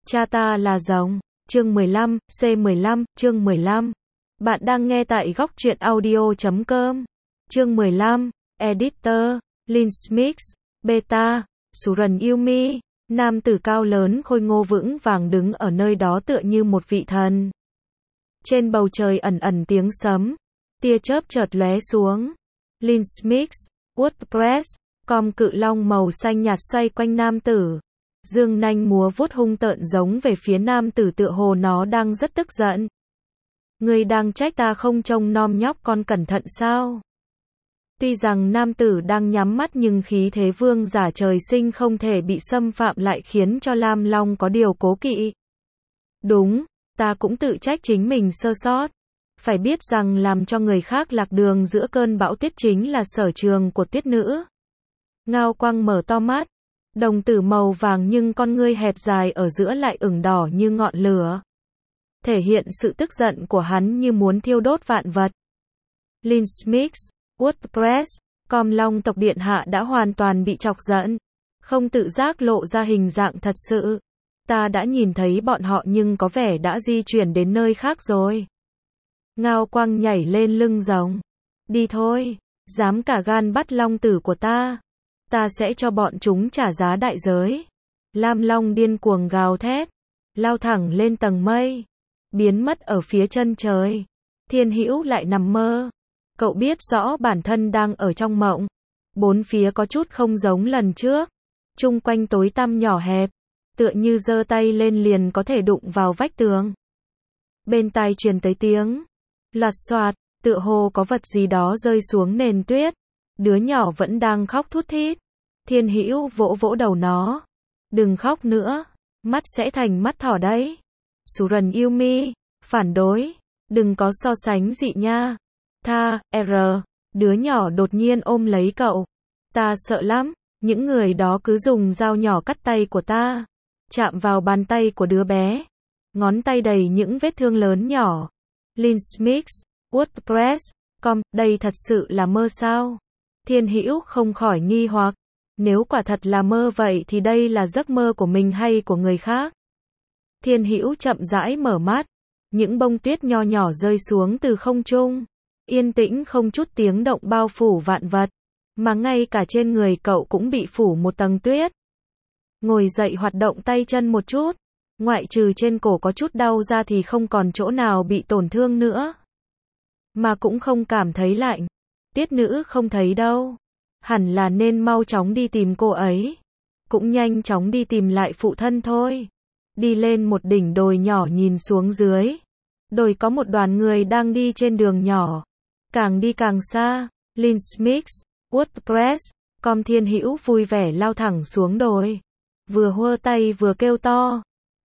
Cha ta là rồng. Chương 15, C15, chương 15. Bạn đang nghe tại góc truyện audio.com. Chương 15, Editor, Lin Smith, Beta, Suran Yumi. Nam tử cao lớn khôi ngô vững vàng đứng ở nơi đó tựa như một vị thần. Trên bầu trời ẩn ẩn tiếng sấm, tia chớp chợt lóe xuống. Lin Smith, WordPress, com cự long màu xanh nhạt xoay quanh nam tử. Dương nanh múa vuốt hung tợn giống về phía nam tử tựa hồ nó đang rất tức giận. Ngươi đang trách ta không trông nom nhóc con cẩn thận sao? Tuy rằng nam tử đang nhắm mắt nhưng khí thế vương giả trời sinh không thể bị xâm phạm lại khiến cho Lam Long có điều cố kỵ. Đúng, ta cũng tự trách chính mình sơ sót. Phải biết rằng làm cho người khác lạc đường giữa cơn bão tuyết chính là sở trường của tuyết nữ. Ngao Quang mở to mắt. Đồng tử màu vàng nhưng con ngươi hẹp dài ở giữa lại ửng đỏ như ngọn lửa. Thể hiện sự tức giận của hắn như muốn thiêu đốt vạn vật. Lin Smith, WordPress, com Long tộc điện hạ đã hoàn toàn bị chọc giận. Không tự giác lộ ra hình dạng thật sự. Ta đã nhìn thấy bọn họ nhưng có vẻ đã di chuyển đến nơi khác rồi. Ngao Quang nhảy lên lưng rồng. Đi thôi, dám cả gan bắt long tử của ta. Ta sẽ cho bọn chúng trả giá đại giới. Lam Long điên cuồng gào thét, lao thẳng lên tầng mây, biến mất ở phía chân trời. Thiên Hữu lại nằm mơ. Cậu biết rõ bản thân đang ở trong mộng. Bốn phía có chút không giống lần trước. Chung quanh tối tăm nhỏ hẹp, tựa như giơ tay lên liền có thể đụng vào vách tường. Bên tai truyền tới tiếng loạt xoạt, tựa hồ có vật gì đó rơi xuống nền tuyết. Đứa nhỏ vẫn đang khóc thút thít. Thiên Hữu vỗ vỗ đầu nó. Đừng khóc nữa, mắt sẽ thành mắt thỏ đấy. Suran Yumi, phản đối, đừng có so sánh dị nha. Tha, đứa nhỏ đột nhiên ôm lấy cậu. Ta sợ lắm, những người đó cứ dùng dao nhỏ cắt tay của ta. Chạm vào bàn tay của đứa bé. Ngón tay đầy những vết thương lớn nhỏ. Lin Smith, WordPress, com, đây thật sự là mơ sao? Thiên Hữu không khỏi nghi hoặc. Nếu quả thật là mơ vậy thì đây là giấc mơ của mình hay của người khác? Thiên Hữu chậm rãi mở mắt. Những bông tuyết nho nhỏ rơi xuống từ không trung. Yên tĩnh không chút tiếng động bao phủ vạn vật. Mà ngay cả trên người cậu cũng bị phủ một tầng tuyết. Ngồi dậy hoạt động tay chân một chút. Ngoại trừ trên cổ có chút đau ra thì không còn chỗ nào bị tổn thương nữa. Mà cũng không cảm thấy lạnh. Tuyết nữ không thấy đâu. Hẳn là nên mau chóng đi tìm cô ấy. Cũng nhanh chóng đi tìm lại phụ thân thôi. Đi lên một đỉnh đồi nhỏ nhìn xuống dưới. Đồi có một đoàn người đang đi trên đường nhỏ. Càng đi càng xa. Lin Smith, WordPress, com Thiên Hữu vui vẻ lao thẳng xuống đồi. Vừa hơ tay vừa kêu to.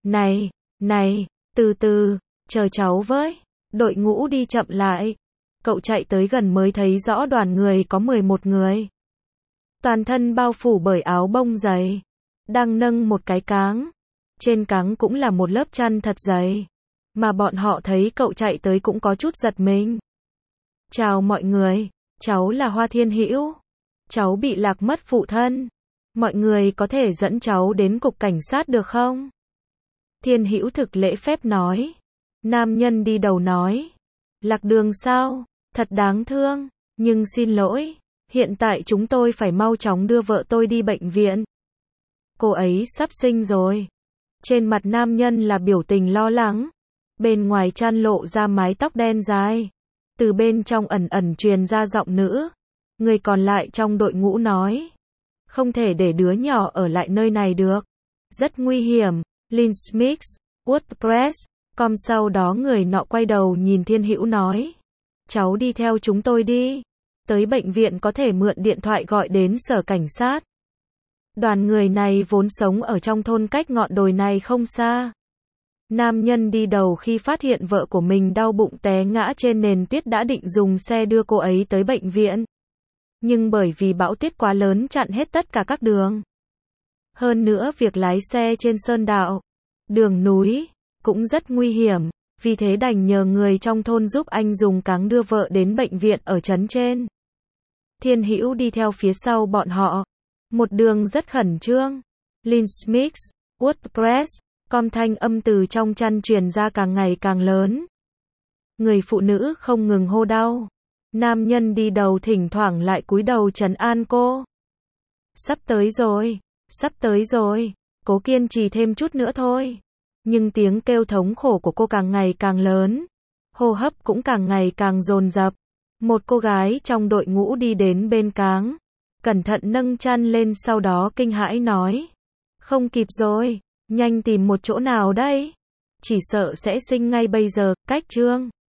Này, từ từ, chờ cháu với. Đội ngũ đi chậm lại. Cậu chạy tới gần mới thấy rõ đoàn người có 11 người. Toàn thân bao phủ bởi áo bông dày. Đang nâng một cái cáng. Trên cáng cũng là một lớp chăn thật dày. Mà bọn họ thấy cậu chạy tới cũng có chút giật mình. Chào mọi người, cháu là Hoa Thiên Hữu. Cháu bị lạc mất phụ thân. Mọi người có thể dẫn cháu đến cục cảnh sát được không? Thiên Hữu thực lễ phép nói. Nam nhân đi đầu nói. Lạc đường sao? Thật đáng thương. Nhưng xin lỗi. Hiện tại chúng tôi phải mau chóng đưa vợ tôi đi bệnh viện. Cô ấy sắp sinh rồi. Trên mặt nam nhân là biểu tình lo lắng. Bên ngoài chăn lộ ra mái tóc đen dài. Từ bên trong ẩn ẩn truyền ra giọng nữ. Người còn lại trong đội ngũ nói. Không thể để đứa nhỏ ở lại nơi này được. Rất nguy hiểm. Lin Smith, WordPress, com sau đó người nọ quay đầu nhìn Thiên Hữu nói. Cháu đi theo chúng tôi đi. Tới bệnh viện có thể mượn điện thoại gọi đến sở cảnh sát. Đoàn người này vốn sống ở trong thôn cách ngọn đồi này không xa. Nam nhân đi đầu khi phát hiện vợ của mình đau bụng té ngã trên nền tuyết đã định dùng xe đưa cô ấy tới bệnh viện. Nhưng bởi vì bão tuyết quá lớn chặn hết tất cả các đường. Hơn nữa việc lái xe trên sơn đạo, đường núi, cũng rất nguy hiểm. Vì thế đành nhờ người trong thôn giúp anh dùng cáng đưa vợ đến bệnh viện ở trấn trên. Thiên Hữu đi theo phía sau bọn họ. Một đường rất khẩn trương. Lin Smith, WordPress, Com thanh âm từ trong chăn truyền ra càng ngày càng lớn. Người phụ nữ không ngừng hô đau. Nam nhân đi đầu thỉnh thoảng lại cúi đầu trấn an cô. Sắp tới rồi, sắp tới rồi, cố kiên trì thêm chút nữa thôi. Nhưng tiếng kêu thống khổ của cô càng ngày càng lớn, hô hấp cũng càng ngày càng dồn dập. Một cô gái trong đội ngũ đi đến bên cáng, cẩn thận nâng chăn lên sau đó kinh hãi nói. Không kịp rồi, nhanh tìm một chỗ nào đây. Chỉ sợ sẽ sinh ngay bây giờ, cách Trương